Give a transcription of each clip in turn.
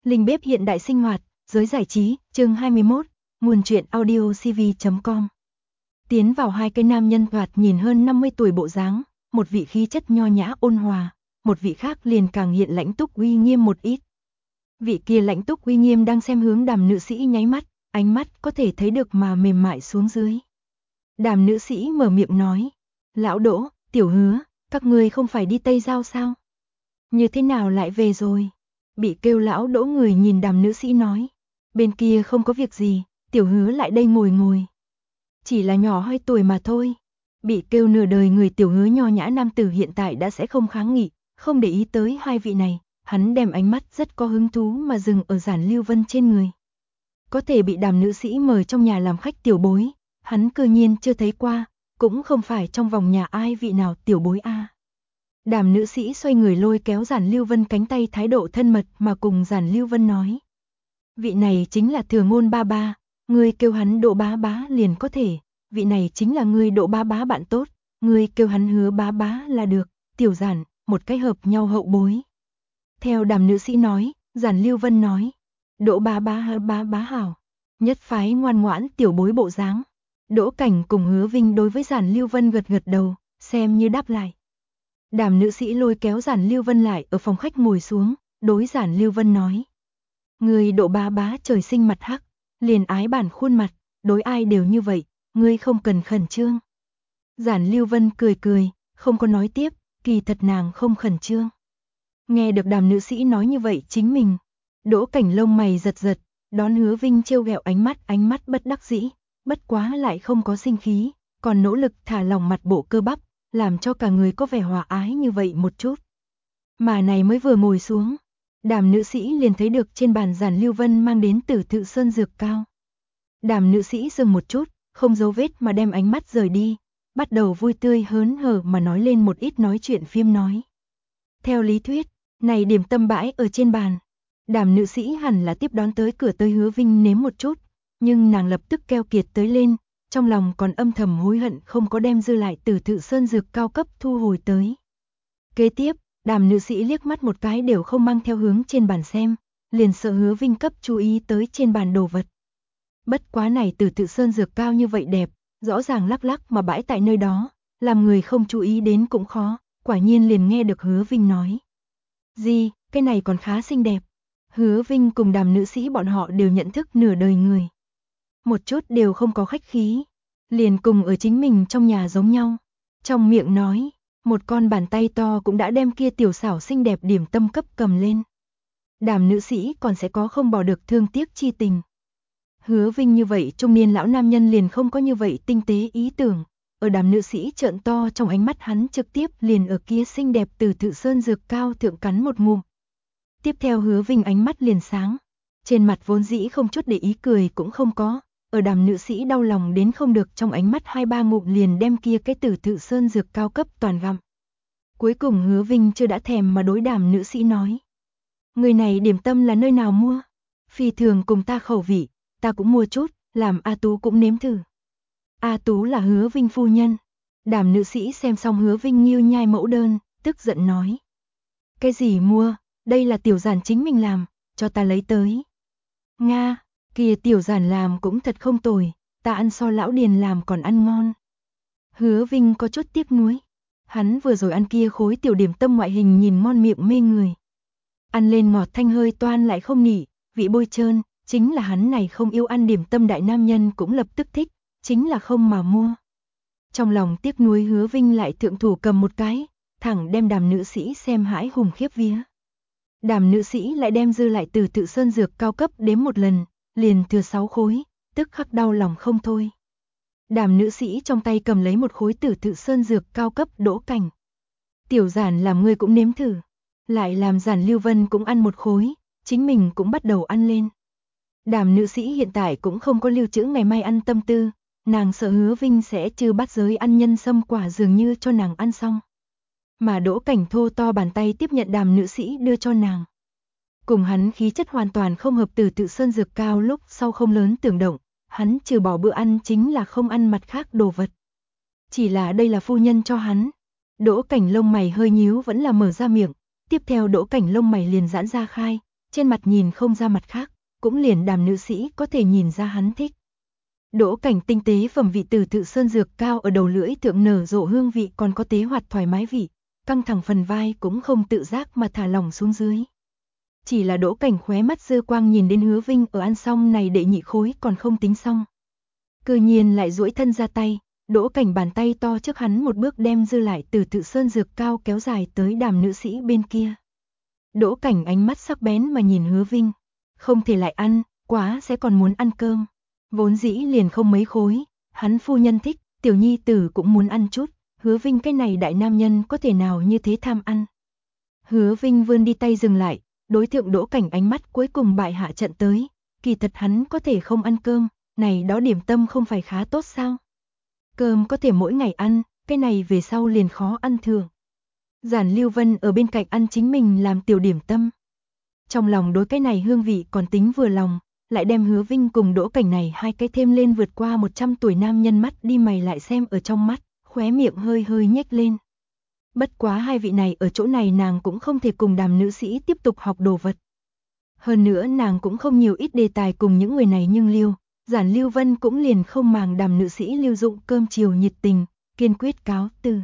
Linh bếp hiện đại sinh hoạt, giới giải trí, chương 21, nguồn truyện audio cv.com. Tiến vào hai cái nam nhân thoạt nhìn hơn 50 tuổi bộ dáng, một vị khí chất nho nhã ôn hòa, một vị khác liền càng hiện lãnh túc uy nghiêm một ít. Vị kia lãnh túc uy nghiêm đang xem hướng Đàm nữ sĩ nháy mắt, ánh mắt có thể thấy được mà mềm mại xuống dưới. Đàm nữ sĩ mở miệng nói, lão Đỗ, Tiểu Hứa, các ngươi không phải đi Tây Giao sao? Như thế nào lại về rồi? Bị kêu lão Đỗ người nhìn Đàm nữ sĩ nói, bên kia không có việc gì, Tiểu Hứa lại đây ngồi. Chỉ là nhỏ 2 tuổi mà thôi. Bị kêu nửa đời người Tiểu Hứa nho nhã nam tử hiện tại đã sẽ không kháng nghị, không để ý tới hai vị này, hắn đem ánh mắt rất có hứng thú mà dừng ở Giản Lưu Vân trên người. Có thể bị Đàm nữ sĩ mời trong nhà làm khách tiểu bối, hắn cư nhiên chưa thấy qua, cũng không phải trong vòng nhà ai vị nào tiểu bối a. Đàm nữ sĩ xoay người lôi kéo Giản Lưu Vân cánh tay, thái độ thân mật mà cùng Giản Lưu Vân nói. Vị này chính là Thừa Ngôn ba ba, ngươi kêu hắn Đỗ bá bá liền có thể, vị này chính là ngươi Đỗ bá bá bạn tốt, ngươi kêu hắn Hứa bá bá là được, Tiểu Giản, một cái hợp nhau hậu bối. Theo Đàm nữ sĩ nói, Giản Lưu Vân nói, Đỗ bá bá Hứa bá bá hảo, nhất phái ngoan ngoãn tiểu bối bộ dáng. Đỗ Cảnh cùng Hứa Vinh đối với Giản Lưu Vân gật gật đầu, xem như đáp lại. Đàm nữ sĩ lôi kéo Giản Lưu Vân lại ở phòng khách ngồi xuống, đối Giản Lưu Vân nói. Ngươi Đỗ bá bá trời sinh mặt hắc, liền ái bản khuôn mặt, đối ai đều như vậy, ngươi không cần khẩn trương. Giản Lưu Vân cười, không có nói tiếp, kỳ thật nàng không khẩn trương. Nghe được Đàm nữ sĩ nói như vậy chính mình, Đỗ Cảnh lông mày giật, đón Hứa Vinh trêu ghẹo ánh mắt bất đắc dĩ, bất quá lại không có sinh khí, còn nỗ lực thả lỏng mặt bộ cơ bắp, làm cho cả người có vẻ hòa ái như vậy một chút. Mà này mới vừa ngồi xuống, Đàm nữ sĩ liền thấy được trên bàn Giản Lưu Vân mang đến Tử Thự Sơn dược cao. Đàm nữ sĩ dừng một chút, không giấu vết mà đem ánh mắt rời đi, bắt đầu vui tươi hớn hở mà nói lên một ít nói chuyện phiếm nói. Theo lý thuyết, này điểm tâm bãi ở trên bàn, Đàm nữ sĩ hẳn là tiếp đón tới cửa tới Hứa Vinh nếm một chút, nhưng nàng lập tức keo kiệt tới lên, trong lòng còn âm thầm hối hận không có đem dư lại Tử Thự Sơn dược cao cấp thu hồi tới. Kế tiếp, Đàm nữ sĩ liếc mắt một cái đều không mang theo hướng trên bàn xem, liền sợ Hứa Vinh cấp chú ý tới trên bàn đồ vật. Bất quá này Tử Thự Sơn dược cao như vậy đẹp, rõ ràng lắc mà bãi tại nơi đó, làm người không chú ý đến cũng khó, quả nhiên liền nghe được Hứa Vinh nói. Gì, cái này còn khá xinh đẹp. Hứa Vinh cùng Đàm nữ sĩ bọn họ đều nhận thức nửa đời người. Một chút đều không có khách khí, liền cùng ở chính mình trong nhà giống nhau. Trong miệng nói, một con bàn tay to cũng đã đem kia tiểu xảo xinh đẹp điểm tâm cấp cầm lên. Đàm nữ sĩ còn sẽ có không bỏ được thương tiếc chi tình. Hứa Vinh như vậy trung niên lão nam nhân liền không có như vậy tinh tế ý tưởng, ở Đàm nữ sĩ trợn to trong ánh mắt hắn trực tiếp liền ở kia xinh đẹp Tử Thự Sơn dược cao thượng cắn một ngụm. Tiếp theo Hứa Vinh ánh mắt liền sáng, trên mặt vốn dĩ không chút để ý cười cũng không có, ở Đàm nữ sĩ đau lòng đến không được trong ánh mắt 2-3 ngụm liền đem kia cái Tử Thự Sơn dược cao cấp toàn gặm. Cuối cùng Hứa Vinh chưa đã thèm mà đối Đàm nữ sĩ nói. Người này điểm tâm là nơi nào mua? Phi thường cùng ta khẩu vị, ta cũng mua chút, làm A Tú cũng nếm thử. A Tú là Hứa Vinh phu nhân. Đàm nữ sĩ xem xong Hứa Vinh nghiêu nhai mẫu đơn, tức giận nói. Cái gì mua, đây là Tiểu Giản chính mình làm, cho ta lấy tới. Nga, kia Tiểu Giản làm cũng thật không tồi, ta ăn so lão Điền làm còn ăn ngon. Hứa Vinh có chút tiếc nuối. Hắn vừa rồi ăn kia khối tiểu điểm tâm ngoại hình nhìn ngon miệng mê người. Ăn lên ngọt thanh hơi toan lại không nỉ, vị bôi trơn, chính là hắn này không yêu ăn điểm tâm đại nam nhân cũng lập tức thích, chính là không mà mua. Trong lòng tiếc nuối Hứa Vinh lại thượng thủ cầm một cái, thẳng đem Đàm nữ sĩ xem hãi hùng khiếp vía. Đàm nữ sĩ lại đem dư lại Tử Thự Sơn dược cao cấp đếm một lần, liền thừa 6 khối, tức khắc đau lòng không thôi. Đàm nữ sĩ trong tay cầm lấy một khối Tử Thự Sơn dược cao cấp. Đỗ Cảnh. Tiểu Giản làm ngươi cũng nếm thử. Lại làm Giản Lưu Vân cũng ăn một khối, chính mình cũng bắt đầu ăn lên. Đàm nữ sĩ hiện tại cũng không có lưu trữ ngày mai ăn tâm tư, nàng sợ Hứa Vinh sẽ trừ bát giới ăn nhân sâm quả dường như cho nàng ăn xong. Mà Đỗ Cảnh thô to bàn tay tiếp nhận Đàm nữ sĩ đưa cho nàng. Cùng hắn khí chất hoàn toàn không hợp Tử Thự Sơn dược cao lúc sau không lớn tưởng động, hắn trừ bỏ bữa ăn chính là không ăn mặt khác đồ vật. Chỉ là đây là phu nhân cho hắn. Đỗ Cảnh lông mày hơi nhíu vẫn là mở ra miệng, tiếp theo Đỗ Cảnh lông mày liền giãn ra khai, trên mặt nhìn không ra mặt khác, cũng liền Đàm nữ sĩ có thể nhìn ra hắn thích. Đỗ Cảnh tinh tế phẩm vị từ tự sơn dược cao ở đầu lưỡi thượng nở rộ hương vị còn có tế hoạt thoải mái vị, căng thẳng phần vai cũng không tự giác mà thả lỏng xuống dưới. Chỉ là Đỗ Cảnh khóe mắt dư quang nhìn đến Hứa Vinh ở ăn xong này đệ nhị khối còn không tính xong. Cư nhiên lại duỗi thân ra tay, Đỗ Cảnh bàn tay to trước hắn một bước đem dư lại từ tự sơn dược cao kéo dài tới Đàm nữ sĩ bên kia. Đỗ Cảnh ánh mắt sắc bén mà nhìn Hứa Vinh, không thể lại ăn, quá sẽ còn muốn ăn cơm. Vốn dĩ liền không mấy khối, hắn phu nhân thích, tiểu nhi tử cũng muốn ăn chút, Hứa Vinh cái này đại nam nhân có thể nào như thế tham ăn. Hứa Vinh vươn đi tay dừng lại, đối tượng Đỗ Cảnh ánh mắt cuối cùng bại hạ trận tới, kỳ thật hắn có thể không ăn cơm, này đó điểm tâm không phải khá tốt sao? Cơm có thể mỗi ngày ăn, cái này về sau liền khó ăn thường. Giản Lưu Vân ở bên cạnh ăn chính mình làm tiểu điểm tâm. Trong lòng đối cái này hương vị còn tính vừa lòng, lại đem Hứa Vinh cùng Đỗ Cảnh này hai cái thêm lên vượt qua 100 tuổi nam nhân mắt đi mày lại xem ở trong mắt, khóe miệng hơi hơi nhếch lên. Bất quá hai vị này ở chỗ này nàng cũng không thể cùng Đàm nữ sĩ tiếp tục học đồ vật. Hơn nữa nàng cũng không nhiều ít đề tài cùng những người này nhưng Liêu, Giản Lưu Vân cũng liền không màng Đàm nữ sĩ lưu dụng cơm chiều nhiệt tình, kiên quyết cáo từ.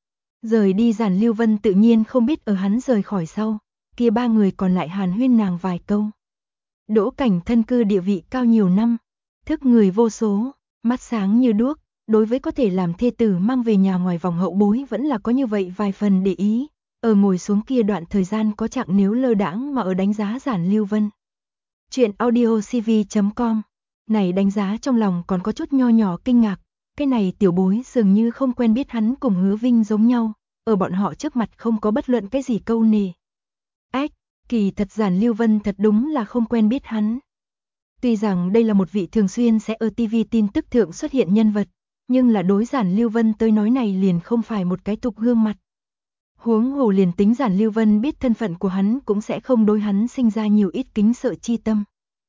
Rời đi Giản Lưu Vân tự nhiên không biết ở hắn rời khỏi sau, kia ba người còn lại hàn huyên nàng vài câu. Đỗ Cảnh thân cư địa vị cao nhiều năm, thức người vô số, mắt sáng như đuốc, đối với có thể làm thê tử mang về nhà ngoài vòng hậu bối vẫn là có như vậy vài phần để ý, ở ngồi xuống kia đoạn thời gian có trạng nếu lơ đãng mà ở đánh giá Giản Lưu Vân. Chuyện audiocv.com, này đánh giá trong lòng còn có chút nho nhỏ kinh ngạc, cái này tiểu bối dường như không quen biết hắn cùng Hứa Vinh giống nhau, ở bọn họ trước mặt không có bất luận cái gì câu nề. Ách, kỳ thật Giản Lưu Vân thật đúng là không quen biết hắn. Tuy rằng đây là một vị thường xuyên sẽ ở TV tin tức thượng xuất hiện nhân vật, nhưng là đối Giản Lưu Vân tới nói này liền không phải một cái tục gương mặt. Huống hồ liền tính Giản Lưu Vân biết thân phận của hắn cũng sẽ không đối hắn sinh ra nhiều ít kính sợ chi tâm.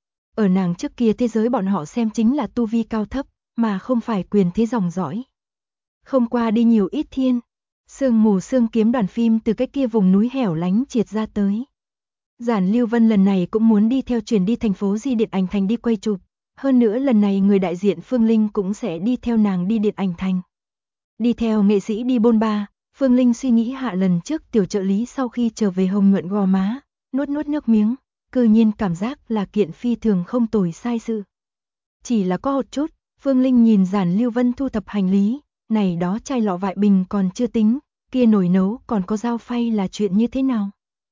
Ở nàng trước kia thế giới bọn họ xem chính là tu vi cao thấp, mà không phải quyền thế dòng dõi. Không qua đi nhiều ít thiên, sương mù sương kiếm đoàn phim từ cái kia vùng núi hẻo lánh triệt ra tới. Giản Lưu Vân lần này cũng muốn đi theo chuyển đi thành phố Di Điện Ảnh Thành đi quay chụp, hơn nữa lần này người đại diện Phương Linh cũng sẽ đi theo nàng đi Điện Ảnh Thành. Đi theo nghệ sĩ đi bôn ba, Phương Linh suy nghĩ hạ lần trước tiểu trợ lý sau khi trở về hồng nhuận gò má, nuốt nước miếng, cư nhiên cảm giác là kiện phi thường không tồi sai sự. Chỉ là có một chút, Phương Linh nhìn Giản Lưu Vân thu thập hành lý, này đó chai lọ vại bình còn chưa tính, kia nồi nấu còn có dao phay là chuyện như thế nào?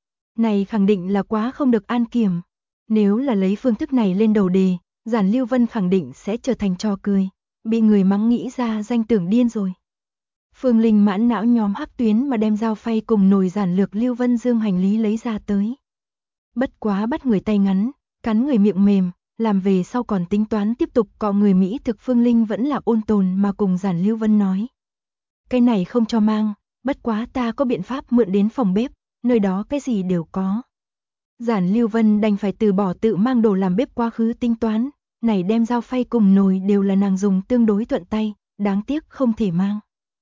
Này khẳng định là quá không được an kiểm. Nếu là lấy phương thức này lên đầu đề, Giản Lưu Vân khẳng định sẽ trở thành trò cười, bị người mắng nghĩ ra danh tưởng điên rồi. Phương Linh mãn não nhóm hắc tuyến mà đem dao phay cùng nồi giản lược Lưu Vân dương hành lý lấy ra tới. Bất quá bắt người tay ngắn, cắn người miệng mềm, làm về sau còn tính toán tiếp tục cọ người Mỹ thực Phương Linh vẫn là ôn tồn mà cùng Giản Lưu Vân nói. Cái này không cho mang, bất quá ta có biện pháp mượn đến phòng bếp, nơi đó cái gì đều có. Giản Lưu Vân đành phải từ bỏ tự mang đồ làm bếp quá khứ tính toán, này đem dao phay cùng nồi đều là nàng dùng tương đối thuận tay, đáng tiếc không thể mang.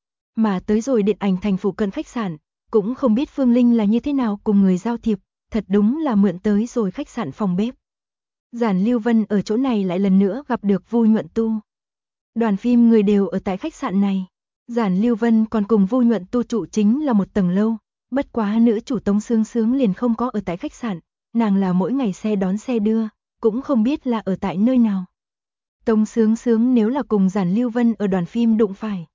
Mà tới rồi Điện Ảnh Thành phụ cận khách sạn, cũng không biết Phương Linh là như thế nào cùng người giao thiệp, thật đúng là mượn tới rồi khách sạn phòng bếp. Giản Lưu Vân ở chỗ này lại lần nữa gặp được Vu Nhuận Tu. Đoàn phim người đều ở tại khách sạn này. Giản Lưu Vân còn cùng Vu Nhuận Tu trụ chính là một tầng lâu, bất quá nữ chủ Tống Sướng Sướng liền không có ở tại khách sạn, nàng là mỗi ngày xe đón xe đưa, cũng không biết là ở tại nơi nào. Tống Sướng Sướng nếu là cùng Giản Lưu Vân ở đoàn phim đụng phải,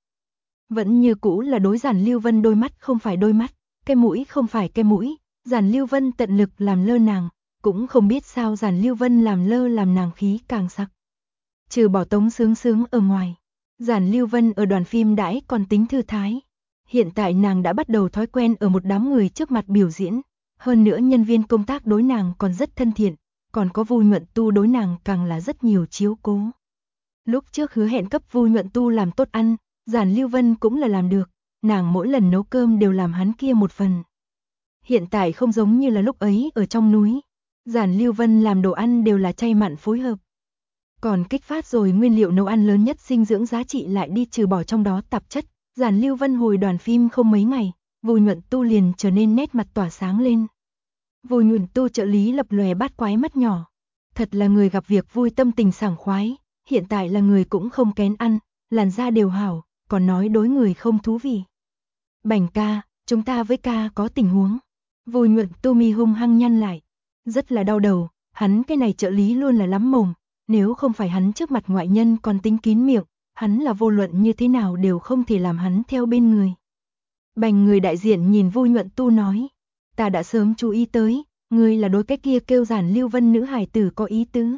vẫn như cũ là đối Giản Lưu Vân đôi mắt không phải đôi mắt, cái mũi không phải cái mũi, Giản Lưu Vân tận lực làm lơ nàng, cũng không biết sao Giản Lưu Vân làm lơ làm nàng khí càng sắc. Trừ bỏ Tống Sướng Sướng ở ngoài, Giản Lưu Vân ở đoàn phim đãi còn tính thư thái. Hiện tại nàng đã bắt đầu thói quen ở một đám người trước mặt biểu diễn, hơn nữa nhân viên công tác đối nàng còn rất thân thiện, còn có Vu Nhuận Tu đối nàng càng là rất nhiều chiếu cố. Lúc trước hứa hẹn cấp Vu Nhuận Tu làm tốt ăn, Giản Lưu Vân cũng là làm được, nàng mỗi lần nấu cơm đều làm hắn kia một phần. Hiện tại không giống như là lúc ấy ở trong núi, Giản Lưu Vân làm đồ ăn đều là chay mặn phối hợp. Còn kích phát rồi nguyên liệu nấu ăn lớn nhất dinh dưỡng giá trị lại đi trừ bỏ trong đó tạp chất. Giản Lưu Vân hồi đoàn phim không mấy ngày, Vu Nhuận Tu liền trở nên nét mặt tỏa sáng lên. Vô Nhuận Tu trợ lý lập lòe bát quái mắt nhỏ. Thật là người gặp việc vui tâm tình sảng khoái, hiện tại là người cũng không kén ăn, làn da đều hảo, còn nói đối người không thú vị. Bành ca, chúng ta với ca có tình huống. Vô Nhuận Tu mi hung hăng nhăn lại, rất là đau đầu, hắn cái này trợ lý luôn là lắm mồm, nếu không phải hắn trước mặt ngoại nhân còn tính kín miệng, hắn là vô luận như thế nào đều không thể làm hắn theo bên người. Bành người đại diện nhìn Vô Nhuận Tu nói, ta đã sớm chú ý tới, ngươi là đối cái kia kêu Giản Lưu Vân nữ hài tử có ý tứ.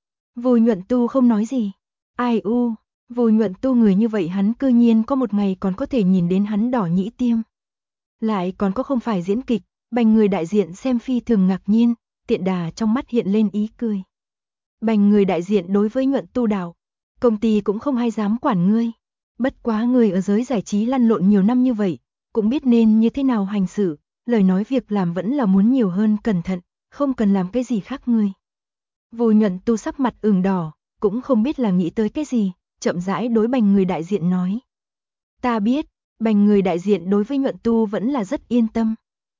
Vô Nhuận Tu không nói gì. Ai u, Vô Nhuận Tu người như vậy hắn cư nhiên có một ngày còn có thể nhìn đến hắn đỏ nhĩ tiêm. Lại còn có không phải diễn kịch, bành người đại diện xem phi thường ngạc nhiên, tiện đà trong mắt hiện lên ý cười. Bành người đại diện đối với Nhuận Tu đạo, công ty cũng không hay dám quản ngươi. Bất quá người ở giới giải trí lăn lộn nhiều năm như vậy, cũng biết nên như thế nào hành xử, lời nói việc làm vẫn là muốn nhiều hơn cẩn thận, không cần làm cái gì khác ngươi. Vô Nhuận Tu sắc mặt ửng đỏ, cũng không biết là nghĩ tới cái gì, chậm rãi đối bành người đại diện nói. Ta biết, bành người đại diện đối với Nhuận Tu vẫn là rất yên tâm.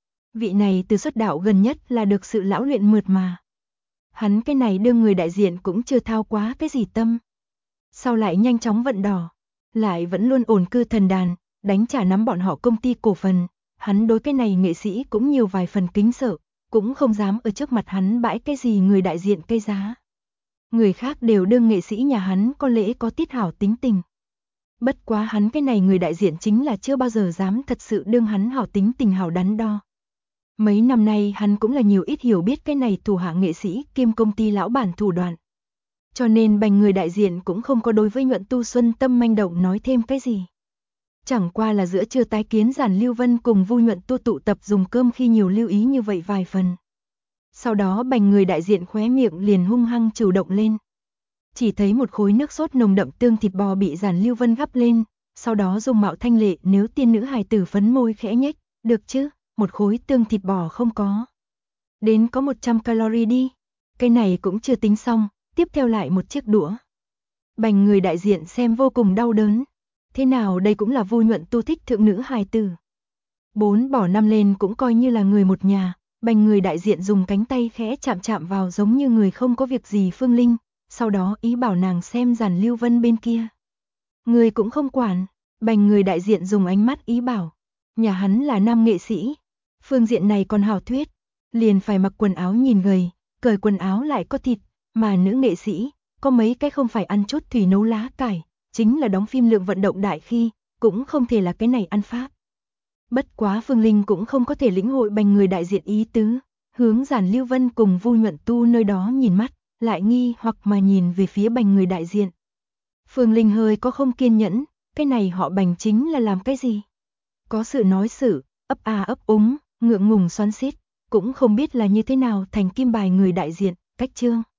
Vị này từ xuất đạo gần nhất là được sự lão luyện mượt mà. Hắn cái này đương người đại diện cũng chưa thao quá cái gì tâm. Sau lại nhanh chóng vận đỏ, lại vẫn luôn ổn cư thần đàn, đánh trả nắm bọn họ công ty cổ phần. Hắn đối cái này nghệ sĩ cũng nhiều vài phần kính sợ, cũng không dám ở trước mặt hắn bãi cái gì người đại diện cây giá. Người khác đều đương nghệ sĩ nhà hắn có lẽ có tiết hảo tính tình. Bất quá hắn cái này người đại diện chính là chưa bao giờ dám thật sự đương hắn hảo tính tình hảo đắn đo. Mấy năm nay hắn cũng là nhiều ít hiểu biết cái này thủ hạ nghệ sĩ kiêm công ty lão bản thủ đoạn. Cho nên bành người đại diện cũng không có đối với Nhuận Tu Xuân tâm manh động nói thêm cái gì. Chẳng qua là giữa trưa tái kiến Giản Lưu Vân cùng Vu Nhuận Tu tụ tập dùng cơm khi nhiều lưu ý như vậy vài phần. Sau đó bành người đại diện khóe miệng liền hung hăng chủ động lên. Chỉ thấy một khối nước sốt nồng đậm tương thịt bò bị Giản Lưu Vân gắp lên, sau đó dùng mạo thanh lệ nếu tiên nữ hài tử phấn môi khẽ nhếch, được chứ, một khối tương thịt bò không có. Đến có 100 calorie đi, cái này cũng chưa tính xong, tiếp theo lại một chiếc đũa. Bành người đại diện xem vô cùng đau đớn. Thế nào đây cũng là Vu Nhuận Tu thích thượng nữ hài tử. 4 bỏ 5 lên cũng coi như là người một nhà, bành người đại diện dùng cánh tay khẽ chạm chạm vào giống như người không có việc gì Phương Linh, sau đó ý bảo nàng xem Giản Lưu Vân bên kia. Người cũng không quản, bành người đại diện dùng ánh mắt ý bảo, nhà hắn là nam nghệ sĩ, phương diện này còn hảo thuyết, liền phải mặc quần áo nhìn gầy, cởi quần áo lại có thịt, mà nữ nghệ sĩ, có mấy cái không phải ăn chút thủy nấu lá cải, chính là đóng phim lượng vận động đại khi, cũng không thể là cái này ăn pháp. Bất quá Phương Linh cũng không có thể lĩnh hội bành người đại diện ý tứ, hướng Giản Lưu Vân cùng Vu Nhuận Tu nơi đó nhìn mắt, lại nghi hoặc mà nhìn về phía bành người đại diện. Phương Linh hơi có không kiên nhẫn, cái này họ bành chính là làm cái gì? Có sự nói sự, ấp a ấp úng, ngượng ngùng xoắn xít, cũng không biết là như thế nào thành kim bài người đại diện, cách trương.